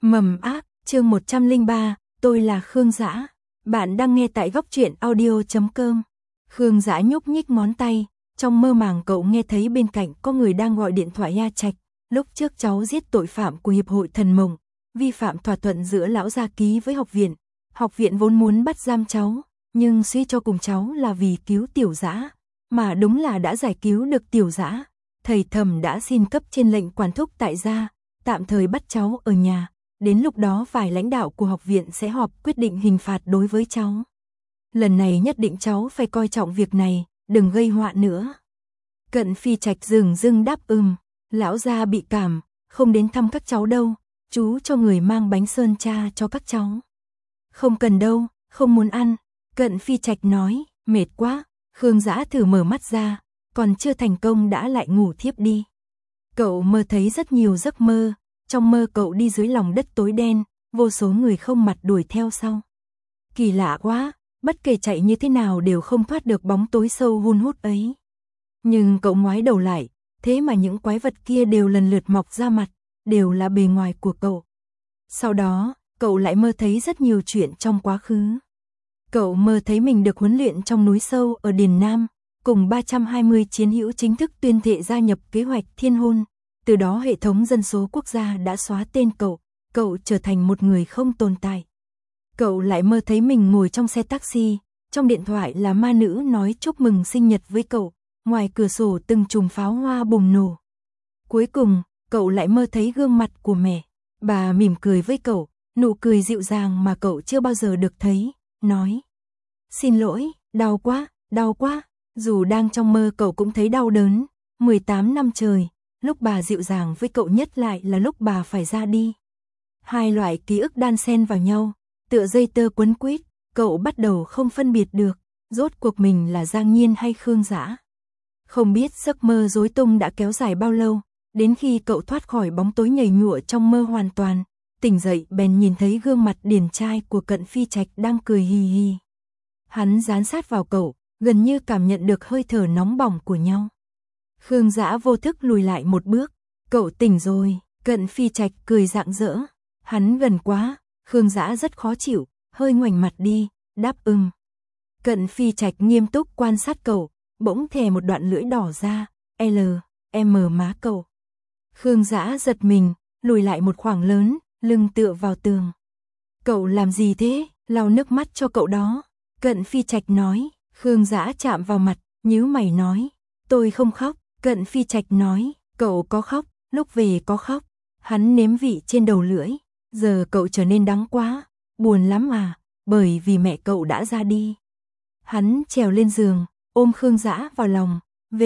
Mầm ác, chương 103, tôi là Khương Dã. Bạn đang nghe tại góc truyện audio.com. Khương Dã nhúc nhích ngón tay, trong mơ màng cậu nghe thấy bên cạnh có người đang gọi điện thoại A Trạch. Lúc trước cháu giết tội phạm của Hiệp hội Thần Mộng, vi phạm thỏa thuận giữa lão gia ký với học viện. Học viện vốn muốn bắt giam cháu, nhưng suy cho cùng cháu là vì cứu Tiểu Dã, mà đúng là đã giải cứu được Tiểu Dã. Thầy Thẩm đã xin cấp trên lệnh quản thúc tại gia, tạm thời bắt cháu ở nhà. Đến lúc đó vài lãnh đạo của học viện sẽ họp quyết định hình phạt đối với cháu. Lần này nhất định cháu phải coi trọng việc này, đừng gây họa nữa. Cận Phi Trạch dừng dưng đáp lão gia bị cảm, không đến thăm các cháu đâu, chú cho người mang bánh sơn cha cho các cháu. Không cần đâu, không muốn ăn, Cận Phi Trạch nói, mệt quá. Khương Dã thử mở mắt ra, còn chưa thành công đã lại ngủ thiếp đi. Cậu mơ thấy rất nhiều giấc mơ. Trong mơ cậu đi dưới lòng đất tối đen, vô số người không mặt đuổi theo sau. Kỳ lạ quá, bất kể chạy như thế nào đều không thoát được bóng tối sâu hun hút ấy. Nhưng cậu ngoái đầu lại, thế mà những quái vật kia đều lần lượt mọc ra mặt, đều là bề ngoài của cậu. Sau đó, cậu lại mơ thấy rất nhiều chuyện trong quá khứ. Cậu mơ thấy mình được huấn luyện trong núi sâu ở Điền Nam, cùng 320 chiến hữu chính thức tuyên thệ gia nhập kế hoạch Thiên Hôn. Từ đó hệ thống dân số quốc gia đã xóa tên cậu trở thành một người không tồn tại. Cậu lại mơ thấy mình ngồi trong xe taxi, trong điện thoại là ma nữ nói chúc mừng sinh nhật với cậu, ngoài cửa sổ từng chùm pháo hoa bùng nổ. Cuối cùng, cậu lại mơ thấy gương mặt của mẹ, bà mỉm cười với cậu, nụ cười dịu dàng mà cậu chưa bao giờ được thấy, nói: "Xin lỗi, đau quá." Dù đang trong mơ cậu cũng thấy đau đớn, 18 năm trời. Lúc bà dịu dàng với cậu nhất lại là lúc bà phải ra đi. Hai loại ký ức đan xen vào nhau, tựa dây tơ quấn quýt, cậu bắt đầu không phân biệt được, rốt cuộc mình là Giang Nhiên hay Khương Dã. Không biết giấc mơ rối tung đã kéo dài bao lâu, đến khi cậu thoát khỏi bóng tối nhầy nhụa trong mơ hoàn toàn, tỉnh dậy bèn nhìn thấy gương mặt điển trai của Cận Phi Trạch đang cười hì hì. Hắn dán sát vào cậu, gần như cảm nhận được hơi thở nóng bỏng của nhau. Khương Dã vô thức lùi lại một bước, cậu tỉnh rồi, Cận Phi Trạch cười rạng rỡ, hắn gần quá, Khương Dã rất khó chịu, hơi ngoảnh mặt đi, đáp Cận Phi Trạch nghiêm túc quan sát cậu, bỗng thè một đoạn lưỡi đỏ ra, má cậu. Khương Dã giật mình, lùi lại một khoảng lớn, lưng tựa vào tường. Cậu làm gì thế, lau nước mắt cho cậu đó, Cận Phi Trạch nói. Khương Dã chạm vào mặt, nhíu mày nói, tôi không khóc. Cận Phi Trạch nói, cậu có khóc, lúc về có khóc. Hắn nếm vị trên đầu lưỡi, giờ cậu trở nên đắng quá, buồn lắm à, bởi vì mẹ cậu đã ra đi. Hắn trèo lên giường, ôm Khương Dã vào lòng,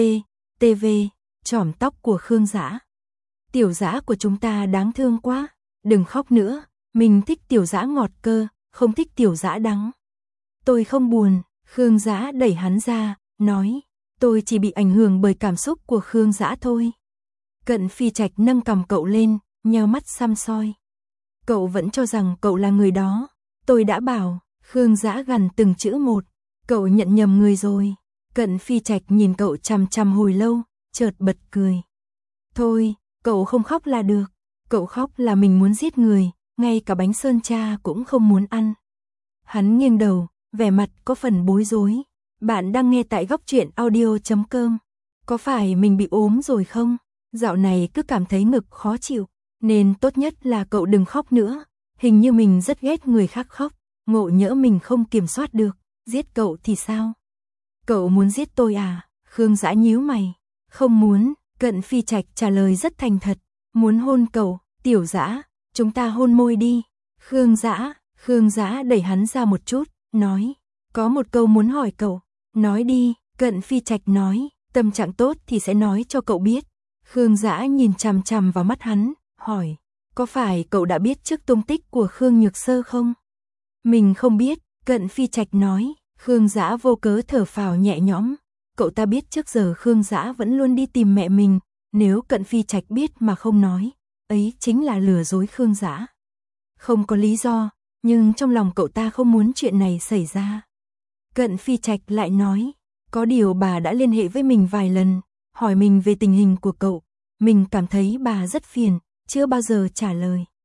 chỏm tóc của Khương Dã. Tiểu Dã của chúng ta đáng thương quá, đừng khóc nữa, mình thích Tiểu Dã ngọt cơ, không thích Tiểu Dã đắng. Tôi không buồn, Khương Dã đẩy hắn ra, nói. Tôi chỉ bị ảnh hưởng bởi cảm xúc của Khương Dã thôi. Cận Phi Trạch nâng cằm cậu lên, nheo mắt săm soi. Cậu vẫn cho rằng cậu là người đó. Tôi đã bảo, Khương Dã gằn từng chữ một. Cậu nhận nhầm người rồi. Cận Phi Trạch nhìn cậu chằm chằm hồi lâu, chợt bật cười. Thôi, cậu không khóc là được. Cậu khóc là mình muốn giết người, ngay cả bánh sơn cha cũng không muốn ăn. Hắn nghiêng đầu, vẻ mặt có phần bối rối. Bạn đang nghe tại góc truyện audio.com. Có phải mình bị ốm rồi không? Dạo này cứ cảm thấy ngực khó chịu, nên tốt nhất là cậu đừng khóc nữa. Hình như mình rất ghét người khác khóc, ngộ nhỡ mình không kiểm soát được, giết cậu thì sao? Cậu muốn giết tôi à? Khương Dã nhíu mày. Không muốn, Cận Phi Trạch trả lời rất thành thật. Muốn hôn cậu, Tiểu Dã, chúng ta hôn môi đi. Khương Dã đẩy hắn ra một chút, nói. Có một câu muốn hỏi cậu. Nói đi, Cận Phi Trạch nói, tâm trạng tốt thì sẽ nói cho cậu biết. Khương Dã nhìn chằm chằm vào mắt hắn, hỏi, có phải cậu đã biết trước tung tích của Khương Nhược Sơ không? Mình không biết, Cận Phi Trạch nói. Khương Dã vô cớ thở phào nhẹ nhõm, cậu ta biết trước giờ Khương Dã vẫn luôn đi tìm mẹ mình, nếu Cận Phi Trạch biết mà không nói, ấy chính là lừa dối Khương Dã. Không có lý do, nhưng trong lòng cậu ta không muốn chuyện này xảy ra. Cận Phi Trạch lại nói, có điều bà đã liên hệ với mình vài lần, hỏi mình về tình hình của cậu, mình cảm thấy bà rất phiền, chưa bao giờ trả lời.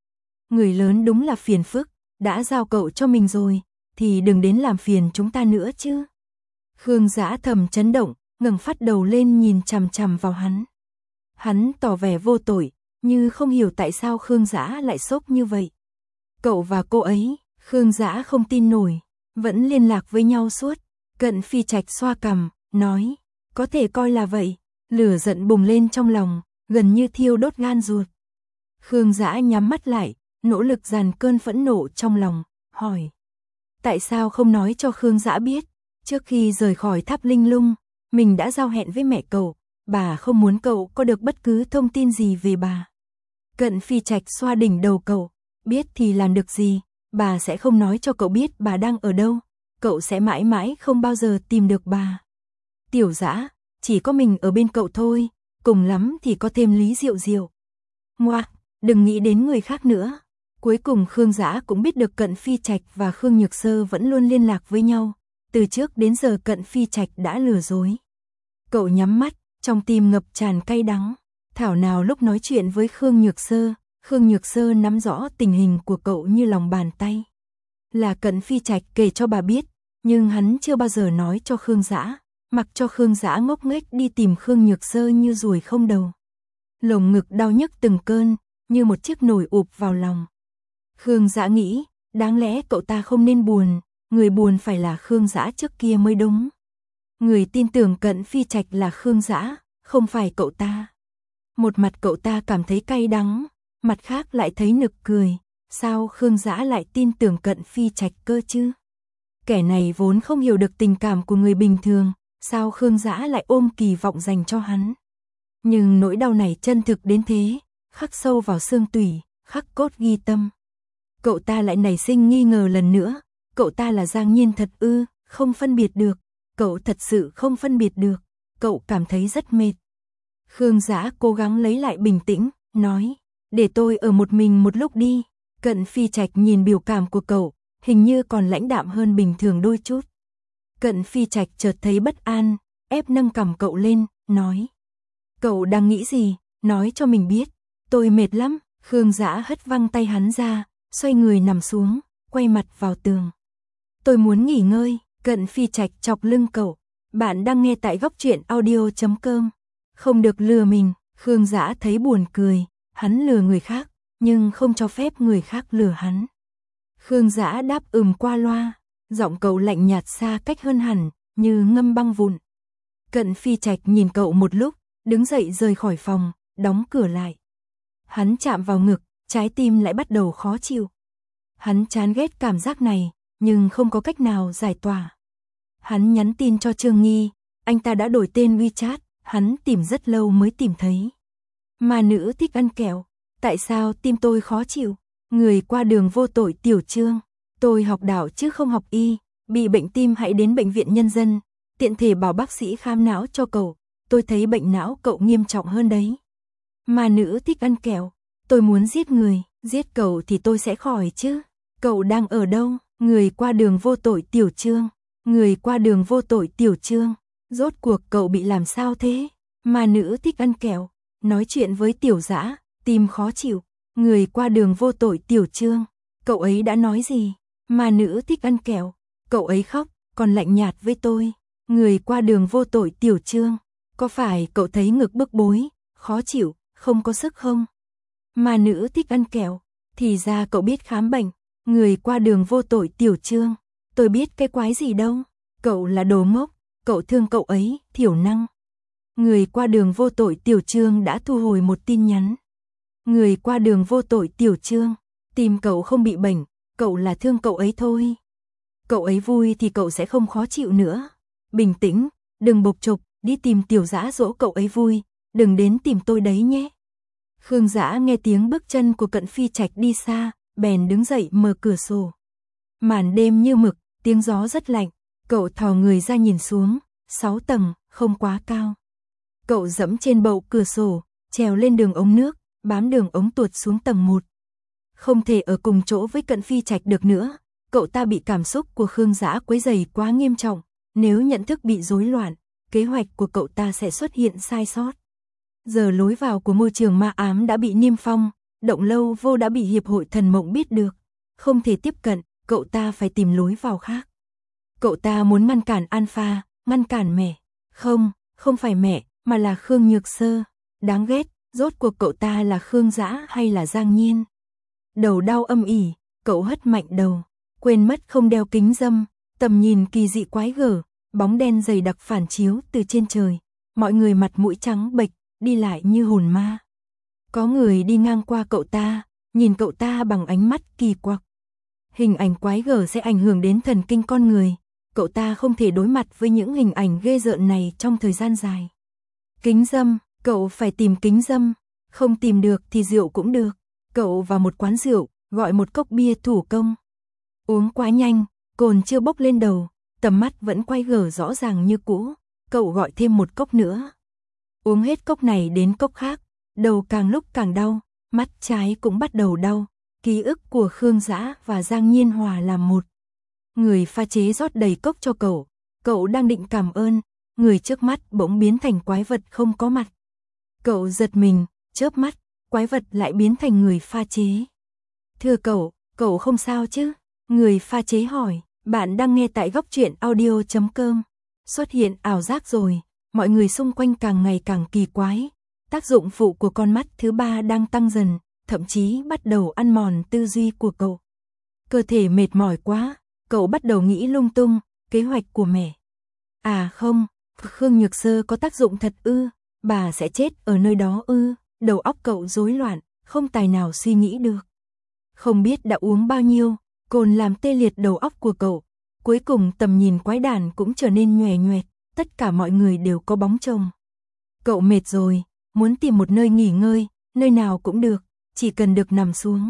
người lớn đúng là phiền phức, đã giao cậu cho mình rồi, thì đừng đến làm phiền chúng ta nữa chứ. Khương Dã thầm chấn động, ngẩng phát đầu lên nhìn chằm chằm vào hắn. Hắn tỏ vẻ vô tội, như không hiểu tại sao Khương Dã lại sốc như vậy. Cậu và cô ấy, Khương Dã không tin nổi, vẫn liên lạc với nhau suốt. Cận Phi Trạch xoa cằm, nói, có thể coi là vậy. Lửa giận bùng lên trong lòng, gần như thiêu đốt gan ruột. Khương Dã nhắm mắt lại, nỗ lực dàn cơn phẫn nộ trong lòng, hỏi. Tại sao không nói cho Khương Dã biết, trước khi rời khỏi tháp linh lung, mình đã giao hẹn với mẹ cậu, bà không muốn cậu có được bất cứ thông tin gì về bà. Cận Phi Trạch xoa đỉnh đầu cậu, biết thì làm được gì, bà sẽ không nói cho cậu biết bà đang ở đâu, cậu sẽ mãi mãi không bao giờ tìm được bà. Tiểu Dã, chỉ có mình ở bên cậu thôi, cùng lắm thì có thêm Lý Diệu Diệu. Ngoa, đừng nghĩ đến người khác nữa. Cuối cùng Khương Dã cũng biết được Cận Phi Trạch và Khương Nhược Sơ vẫn luôn liên lạc với nhau, từ trước đến giờ Cận Phi Trạch đã lừa dối. Cậu nhắm mắt, trong tim ngập tràn cay đắng, thảo nào lúc nói chuyện với Khương Nhược Sơ nắm rõ tình hình của cậu như lòng bàn tay. Là Cận Phi Trạch kể cho bà biết, nhưng hắn chưa bao giờ nói cho Khương Dã, mặc cho Khương Dã ngốc nghếch đi tìm Khương Nhược Sơ như ruồi không đầu. Lồng ngực đau nhức từng cơn, như một chiếc nồi ụp vào lòng. Khương Dã nghĩ, đáng lẽ cậu ta không nên buồn, người buồn phải là Khương Dã trước kia mới đúng. Người tin tưởng Cận Phi Trạch là Khương Dã, không phải cậu ta. Một mặt cậu ta cảm thấy cay đắng, mặt khác lại thấy nực cười, sao Khương Dã lại tin tưởng Cận Phi Trạch cơ chứ? Kẻ này vốn không hiểu được tình cảm của người bình thường, sao Khương Dã lại ôm kỳ vọng dành cho hắn? Nhưng nỗi đau này chân thực đến thế, khắc sâu vào xương tủy, khắc cốt ghi tâm. Cậu ta lại nảy sinh nghi ngờ lần nữa, cậu ta là Giang Nhiên thật ư, không phân biệt được, cậu thật sự không phân biệt được, cậu cảm thấy rất mệt. Khương Dã cố gắng lấy lại bình tĩnh, nói, để tôi ở một mình một lúc đi. Cận Phi Trạch nhìn biểu cảm của cậu, hình như còn lãnh đạm hơn bình thường đôi chút. Cận Phi Trạch chợt thấy bất an, ép nâng cằm cậu lên, nói, cậu đang nghĩ gì, nói cho mình biết, tôi mệt lắm. Khương Dã hất văng tay hắn ra, xoay người nằm xuống, quay mặt vào tường. Tôi muốn nghỉ ngơi. Cận Phi Trạch chọc lưng cậu, bạn đang nghe tại Góc Truyện Audio.com. Không được lừa mình. Khương Dã thấy buồn cười, hắn lừa người khác, nhưng không cho phép người khác lừa hắn. Khương Dã đáp qua loa, giọng cậu lạnh nhạt xa cách hơn hẳn, như ngâm băng vụn. Cận Phi Trạch nhìn cậu một lúc, đứng dậy rời khỏi phòng, đóng cửa lại. Hắn chạm vào ngực, trái tim lại bắt đầu khó chịu. Hắn chán ghét cảm giác này, nhưng không có cách nào giải tỏa. Hắn nhắn tin cho Trương Nghi, anh ta đã đổi tên WeChat, hắn tìm rất lâu mới tìm thấy. Mà nữ thích ăn kẹo, tại sao tim tôi khó chịu? Người qua đường vô tội Tiểu Trương, tôi học đạo chứ không học y, bị bệnh tim hãy đến bệnh viện nhân dân, tiện thể bảo bác sĩ khám não cho cậu, tôi thấy bệnh não cậu nghiêm trọng hơn đấy. Mà nữ thích ăn kẹo, tôi muốn giết người, giết cậu thì tôi sẽ khỏi chứ. Cậu đang ở đâu? Người qua đường vô tội Tiểu Trương, người qua đường vô tội Tiểu Trương, rốt cuộc cậu bị làm sao thế? Mà nữ thích ăn kẹo, nói chuyện với Tiểu Dã, tim khó chịu. Người qua đường vô tội Tiểu Trương, cậu ấy đã nói gì? Mà nữ thích ăn kẹo, cậu ấy khóc, còn lạnh nhạt với tôi. Người qua đường vô tội Tiểu Trương, có phải cậu thấy ngực bức bối, khó chịu, không có sức không? Mà nữ thích ăn kẹo, thì ra cậu biết khám bệnh. Người qua đường vô tội Tiểu Trương, tôi biết cái quái gì đâu, cậu là đồ ngốc, cậu thương cậu ấy, thiểu năng. Người qua đường vô tội Tiểu Trương đã thu hồi một tin nhắn. Người qua đường vô tội Tiểu Trương, tim cậu không bị bệnh, cậu là thương cậu ấy thôi. Cậu ấy vui thì cậu sẽ không khó chịu nữa. Bình tĩnh, đừng bộc trộp, đi tìm Tiểu Dã dỗ cậu ấy vui, đừng đến tìm tôi đấy nhé. Khương Dã nghe tiếng bước chân của Cận Phi Trạch đi xa, bèn đứng dậy mở cửa sổ. Màn đêm như mực, tiếng gió rất lạnh, cậu thò người ra nhìn xuống, 6 tầng, không quá cao. Cậu dẫm trên bậu cửa sổ, trèo lên đường ống nước, bám đường ống tuột xuống tầng 1. Không thể ở cùng chỗ với Cận Phi Trạch được nữa, cậu ta bị cảm xúc của Khương Dã quấy rầy quá nghiêm trọng, nếu nhận thức bị rối loạn, kế hoạch của cậu ta sẽ xuất hiện sai sót. Giờ lối vào của môi trường ma ám đã bị niêm phong, động lâu vô đã bị hiệp hội thần mộng biết được, không thể tiếp cận, cậu ta phải tìm lối vào khác. Cậu ta muốn ngăn cản Alpha, ngăn cản mẹ. Không phải mẹ, mà là Khương Nhược Sơ. Đáng ghét, rốt cuộc cậu ta là Khương Dã hay là Giang Nhiên? Đầu đau âm ỉ, cậu hất mạnh đầu, quên mất không đeo kính râm, tầm nhìn kỳ dị quái gở, bóng đen dày đặc phản chiếu từ trên trời. Mọi người mặt mũi trắng bệch, đi lại như hồn ma. Có người đi ngang qua cậu ta, nhìn cậu ta bằng ánh mắt kỳ quặc. Hình ảnh quái gở sẽ ảnh hưởng đến thần kinh con người. Cậu ta không thể đối mặt với những hình ảnh ghê rợn này trong thời gian dài. Kính râm, cậu phải tìm kính râm. Không tìm được thì rượu cũng được. Cậu vào một quán rượu, gọi một cốc bia thủ công. Uống quá nhanh, cồn chưa bốc lên đầu, tầm mắt vẫn quay gở rõ ràng như cũ. Cậu gọi thêm một cốc nữa. Uống hết cốc này đến cốc khác, đầu càng lúc càng đau, mắt trái cũng bắt đầu đau. Ký ức của Khương Dã và Giang Nhiên hòa làm một. Người pha chế rót đầy cốc cho cậu đang định cảm ơn, người trước mắt bỗng biến thành quái vật không có mặt. Cậu giật mình, chớp mắt, quái vật lại biến thành người pha chế. Thưa cậu không sao chứ? Người pha chế hỏi, bạn đang nghe tại Góc Truyện Audio.com. Xuất hiện ảo giác rồi, mọi người xung quanh càng ngày càng kỳ quái. Tác dụng phụ của con mắt thứ ba đang tăng dần, thậm chí bắt đầu ăn mòn tư duy của cậu. Cơ thể mệt mỏi quá, cậu bắt đầu nghĩ lung tung, kế hoạch của mẹ. À không, Khương Nhược Sơ có tác dụng thật ư, bà sẽ chết ở nơi đó ư, đầu óc cậu rối loạn, không tài nào suy nghĩ được. Không biết đã uống bao nhiêu, cồn làm tê liệt đầu óc của cậu, cuối cùng tầm nhìn quái đản cũng trở nên nhòe nhoẹt, tất cả mọi người đều có bóng chồng. Cậu mệt rồi, muốn tìm một nơi nghỉ ngơi, nơi nào cũng được, chỉ cần được nằm xuống.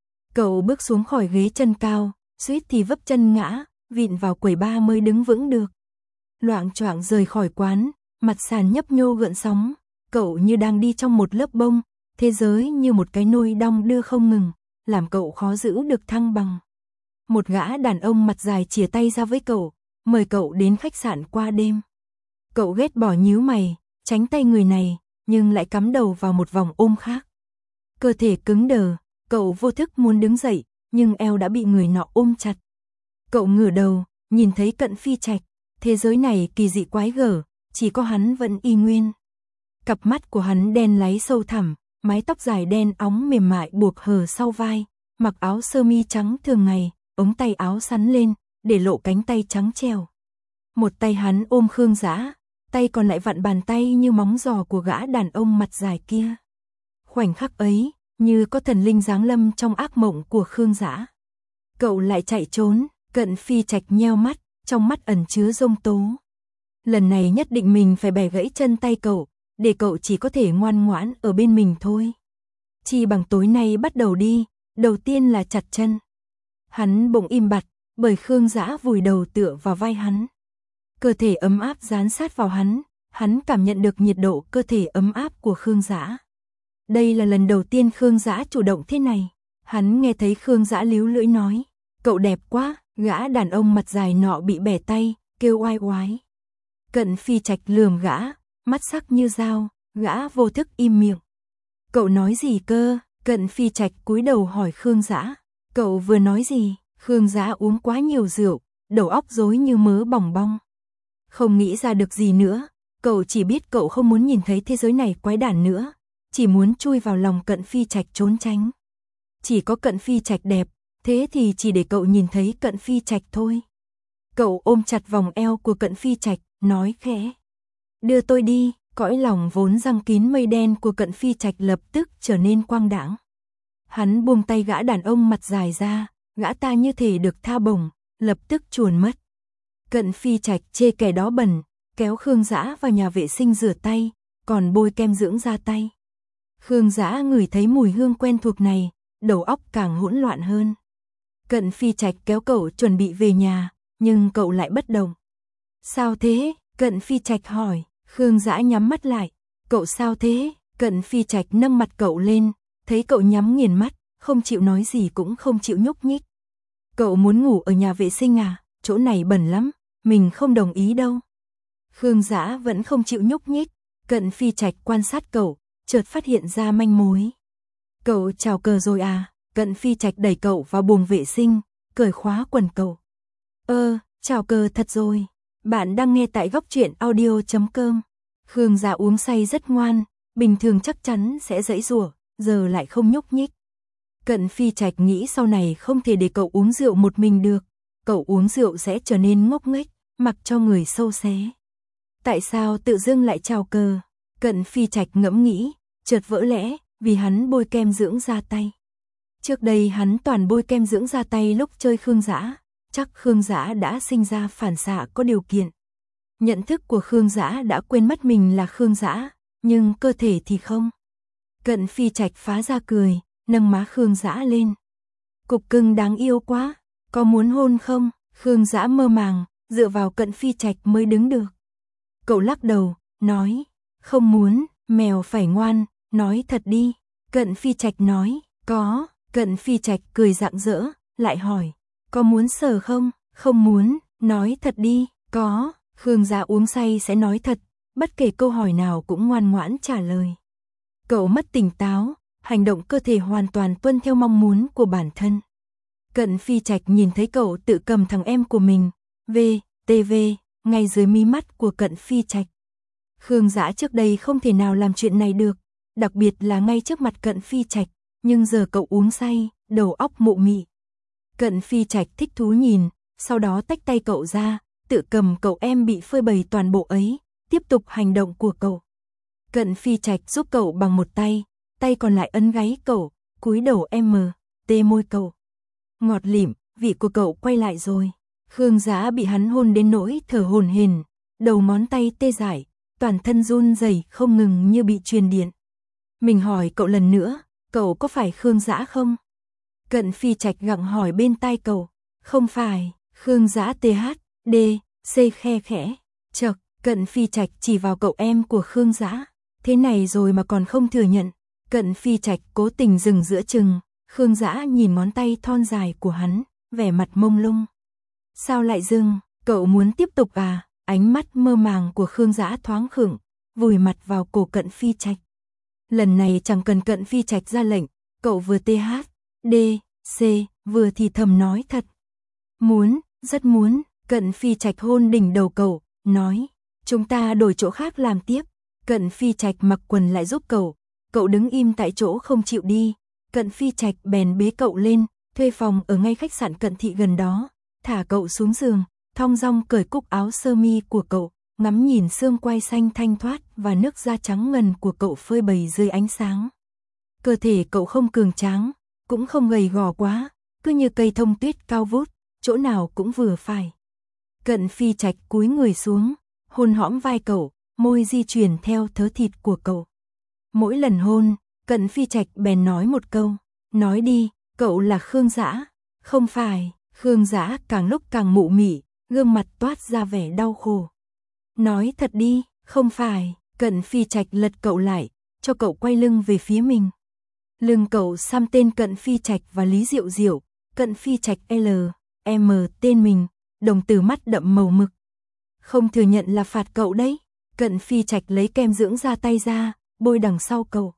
Cậu bước xuống khỏi ghế chân cao, suýt thì vấp chân ngã, vịn vào quầy bar mới đứng vững được. Loạng choạng rời khỏi quán, mặt sàn nhấp nhô gợn sóng, cậu như đang đi trong một lớp bông, thế giới như một cái nôi đong đưa không ngừng, làm cậu khó giữ được thăng bằng. Một gã đàn ông mặt dài chìa tay ra với cậu, mời cậu đến khách sạn qua đêm. Cậu ghét bỏ nhíu mày, tránh tay người này, nhưng lại cắm đầu vào một vòng ôm khác. Cơ thể cứng đờ, cậu vô thức muốn đứng dậy, nhưng eo đã bị người nọ ôm chặt. Cậu ngửa đầu, nhìn thấy Cận Phi Trạch, thế giới này kỳ dị quái gở, chỉ có hắn vẫn y nguyên. Cặp mắt của hắn đen láy sâu thẳm, mái tóc dài đen óng mềm mại buộc hờ sau vai, mặc áo sơ mi trắng thường ngày, ống tay áo sắn lên, để lộ cánh tay trắng trẻo. Một tay hắn ôm Khương Dã, tay còn lại vặn bàn tay như móng giò của gã đàn ông mặt dài kia. Khoảnh khắc ấy, như có thần linh giáng lâm trong ác mộng của Khương Dã. Cậu lại chạy trốn, Cận Phi Trạch nheo mắt, trong mắt ẩn chứa giông tố. Lần này nhất định mình phải bẻ gãy chân tay cậu, để cậu chỉ có thể ngoan ngoãn ở bên mình thôi. Chi bằng tối nay bắt đầu đi, đầu tiên là chặt chân. Hắn bỗng im bặt, bởi Khương Dã vùi đầu tựa vào vai hắn. Cơ thể ấm áp dán sát vào hắn cảm nhận được nhiệt độ cơ thể ấm áp của Khương Dã. Đây là lần đầu tiên Khương Dã chủ động thế này. Hắn nghe thấy Khương Dã líu lưỡi nói, cậu đẹp quá, gã đàn ông mặt dài nọ bị bẻ tay, kêu oai oái. Cận Phi Trạch lườm gã, mắt sắc như dao, gã vô thức im miệng. Cậu nói gì cơ? Cận Phi Trạch cúi đầu hỏi Khương Dã. Cậu vừa nói gì? Khương Dã uống quá nhiều rượu, đầu óc rối như mớ bòng bong. Không nghĩ ra được gì nữa, cậu chỉ biết cậu không muốn nhìn thấy thế giới này quái đản nữa, chỉ muốn chui vào lòng Cận Phi Trạch trốn tránh. Chỉ có Cận Phi Trạch đẹp, thế thì chỉ để cậu nhìn thấy Cận Phi Trạch thôi. Cậu ôm chặt vòng eo của Cận Phi Trạch, nói khẽ. Đưa tôi đi, cõi lòng vốn giăng kín mây đen của Cận Phi Trạch lập tức trở nên quang đãng. Hắn buông tay gã đàn ông mặt dài ra, gã ta như thể được tha bổng, lập tức chuồn mất. Cận Phi Trạch chê kẻ đó bẩn, kéo Khương Dã vào nhà vệ sinh rửa tay, còn bôi kem dưỡng da tay. Khương Dã ngửi thấy mùi hương quen thuộc này, đầu óc càng hỗn loạn hơn. Cận Phi Trạch kéo cậu chuẩn bị về nhà, nhưng cậu lại bất động. Sao thế? Cận Phi Trạch hỏi. Khương Dã nhắm mắt lại. Cậu sao thế? Cận Phi Trạch nâng mặt cậu lên, thấy cậu nhắm nghiền mắt, không chịu nói gì cũng không chịu nhúc nhích. Cậu muốn ngủ ở nhà vệ sinh à? Chỗ này bẩn lắm, mình không đồng ý đâu. Khương Dã vẫn không chịu nhúc nhích. Cận Phi Trạch quan sát cậu, chợt phát hiện ra manh mối. Cậu chào cờ rồi à? Cận Phi Trạch đẩy cậu vào buồng vệ sinh, cởi khóa quần cậu. Chào cờ thật rồi. Bạn đang nghe tại góc truyện audio.com. Khương Dạ uống say rất ngoan, bình thường chắc chắn sẽ giãy giụa, giờ lại không nhúc nhích. Cận Phi Trạch nghĩ sau này không thể để cậu uống rượu một mình được, cậu uống rượu sẽ trở nên ngốc nghếch, mặc cho người sâu xé. Tại sao tự dưng lại chào cờ? Cận Phi Trạch ngẫm nghĩ, chợt vỡ lẽ, vì hắn bôi kem dưỡng da tay. Trước đây hắn toàn bôi kem dưỡng da tay lúc chơi Khương Dã, chắc Khương Dã đã sinh ra phản xạ có điều kiện. Nhận thức của Khương Dã đã quên mất mình là Khương Dã, nhưng cơ thể thì không. Cận Phi Trạch phá ra cười, nâng má Khương Dã lên. Cục cưng đáng yêu quá, có muốn hôn không? Khương Dã mơ màng, dựa vào Cận Phi Trạch mới đứng được. Cậu lắc đầu, nói, không muốn, mèo phải ngoan, nói thật đi. Cận Phi Trạch nói, có. Cận Phi Trạch cười rạng rỡ, lại hỏi, có muốn sờ không? Không muốn, nói thật đi. Có. Khương Dã uống say sẽ nói thật, bất kể câu hỏi nào cũng ngoan ngoãn trả lời. Cậu mất tỉnh táo, hành động cơ thể hoàn toàn tuân theo mong muốn của bản thân. Cận Phi Trạch nhìn thấy cậu tự cầm thằng em của mình, VTV, ngay dưới mí mắt của Cận Phi Trạch. Khương Dã trước đây không thể nào làm chuyện này được, đặc biệt là ngay trước mặt Cận Phi Trạch, nhưng giờ cậu uống say, đầu óc mụ mị. Cận Phi Trạch thích thú nhìn, sau đó tách tay cậu ra, tự cầm cậu em bị phơi bày toàn bộ ấy, tiếp tục hành động của cậu. Cận Phi Trạch giúp cậu bằng một tay, tay còn lại ấn gáy cậu, cúi đầu tê môi cậu. Ngọt lịm, vị của cậu quay lại rồi. Khương Dã bị hắn hôn đến nỗi thở hổn hển, đầu ngón tay tê dại, toàn thân run rẩy không ngừng như bị truyền điện. Mình hỏi cậu lần nữa, cậu có phải Khương Dã không? Cận Phi Trạch gặng hỏi bên tai cậu, không phải. Khương Dã THD khe khẽ. Chậc, Cận Phi Trạch chỉ vào cậu em của Khương Dã, thế này rồi mà còn không thừa nhận. Cận Phi Trạch cố tình dừng giữa chừng, Khương Dã nhìn ngón tay thon dài của hắn, vẻ mặt mông lung. Sao lại dừng, cậu muốn tiếp tục à? Ánh mắt mơ màng của Khương Dã thoáng khựng, vùi mặt vào cổ Cận Phi Trạch. Lần này chẳng cần Cận Phi Trạch ra lệnh, cậu vừa THD vừa thì thầm nói thật. Muốn, rất muốn. Cận Phi Trạch hôn đỉnh đầu cậu, nói, chúng ta đổi chỗ khác làm tiếp. Cận Phi Trạch mặc quần lại giúp cậu đứng im tại chỗ không chịu đi. Cận Phi Trạch bèn bế cậu lên, thuê phòng ở ngay khách sạn Cận Thị gần đó, thả cậu xuống giường, thong dong cởi cúc áo sơ mi của cậu, ngắm nhìn xương quai xanh thanh thoát và nước da trắng ngần của cậu phơi bày dưới ánh sáng. Cơ thể cậu không cường tráng, cũng không gầy gò quá, cứ như cây thông tuyết cao vút, chỗ nào cũng vừa phải. Cận Phi Trạch cúi người xuống, hôn hõm vai cậu, môi di chuyển theo thớ thịt của cậu. Mỗi lần hôn, Cận Phi Trạch bèn nói một câu, nói đi, cậu là Khương Dã. Không phải. Khương Dã càng lúc càng mụ mị, gương mặt toát ra vẻ đau khổ. Nói thật đi, không phải. Cận Phi Trạch lật cậu lại, cho cậu quay lưng về phía mình. Lưng cậu xăm tên Cận Phi Trạch và Lý Diệu Diệu, Cận Phi Trạch LM tên mình, đồng tử mắt đậm màu mực. Không thừa nhận là phạt cậu đấy. Cận Phi Trạch lấy kem dưỡng da tay ra, bôi đằng sau cậu.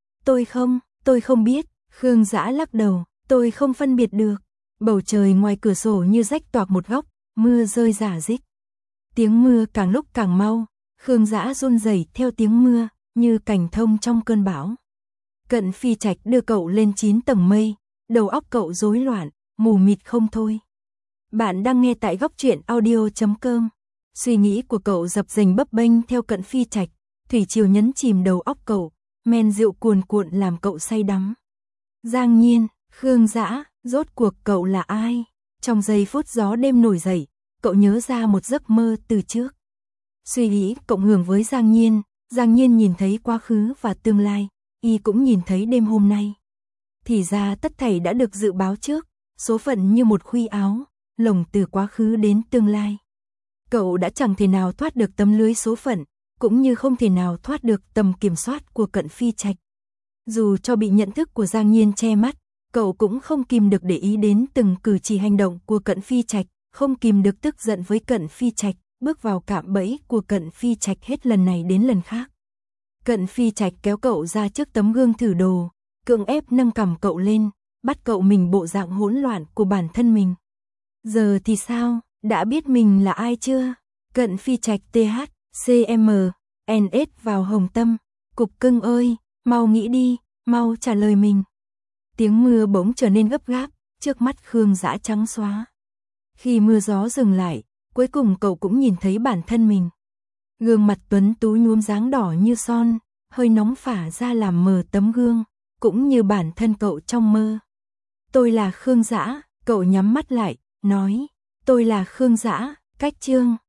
Tôi không biết. Khương Dã lắc đầu, tôi không phân biệt được. Bầu trời ngoài cửa sổ như rách toạc một góc, mưa rơi rả rích. Tiếng mưa càng lúc càng mau, Khương Dã run rẩy theo tiếng mưa, như cành thông trong cơn bão. Cận Phi Trạch đưa cậu lên 9 tầng mây, đầu óc cậu rối loạn, mù mịt không thôi. Bạn đang nghe tại góc truyện audio.com. Suy nghĩ của cậu dập dềnh bấp bênh theo Cận Phi Trạch, thủy triều nhấn chìm đầu óc cậu, men rượu cuồn cuộn làm cậu say đắm. Giang Nhiên, Khương Dã, rốt cuộc cậu là ai? Trong giây phút gió đêm nổi dậy, cậu nhớ ra một giấc mơ từ trước. Suy nghĩ cộng hưởng với Giang Nhiên nhìn thấy quá khứ và tương lai, y cũng nhìn thấy đêm hôm nay. Thì ra tất thảy đã được dự báo trước, số phận như một khuy áo, lồng từ quá khứ đến tương lai. Cậu đã chẳng thể nào thoát được tấm lưới số phận, cũng như không thể nào thoát được tầm kiểm soát của Cận Phi Trạch. Dù cho bị nhận thức của Giang Nhiên che mắt, cậu cũng không kìm được để ý đến từng cử chỉ hành động của Cận Phi Trạch, không kìm được tức giận với Cận Phi Trạch, bước vào cạm bẫy của Cận Phi Trạch hết lần này đến lần khác. Cận Phi Trạch kéo cậu ra trước tấm gương thử đồ, cưỡng ép nâng cằm cậu lên, bắt cậu mình bộ dạng hỗn loạn của bản thân mình. Giờ thì sao, đã biết mình là ai chưa? Cận Phi Trạch TH, CM, NS vào Hồng Tâm, cục cưng ơi, mau nghĩ đi, mau trả lời mình. Tiếng mưa bỗng trở nên gấp gáp, trước mắt Khương Dã trắng xóa. Khi mưa gió dừng lại, cuối cùng cậu cũng nhìn thấy bản thân mình. Gương mặt tuấn tú nhuốm dáng đỏ như son, hơi nóng phả ra làm mờ tấm gương, cũng như bản thân cậu trong mơ. Tôi là Khương Dã, cậu nhắm mắt lại, nói, tôi là Khương Dã, cách chương.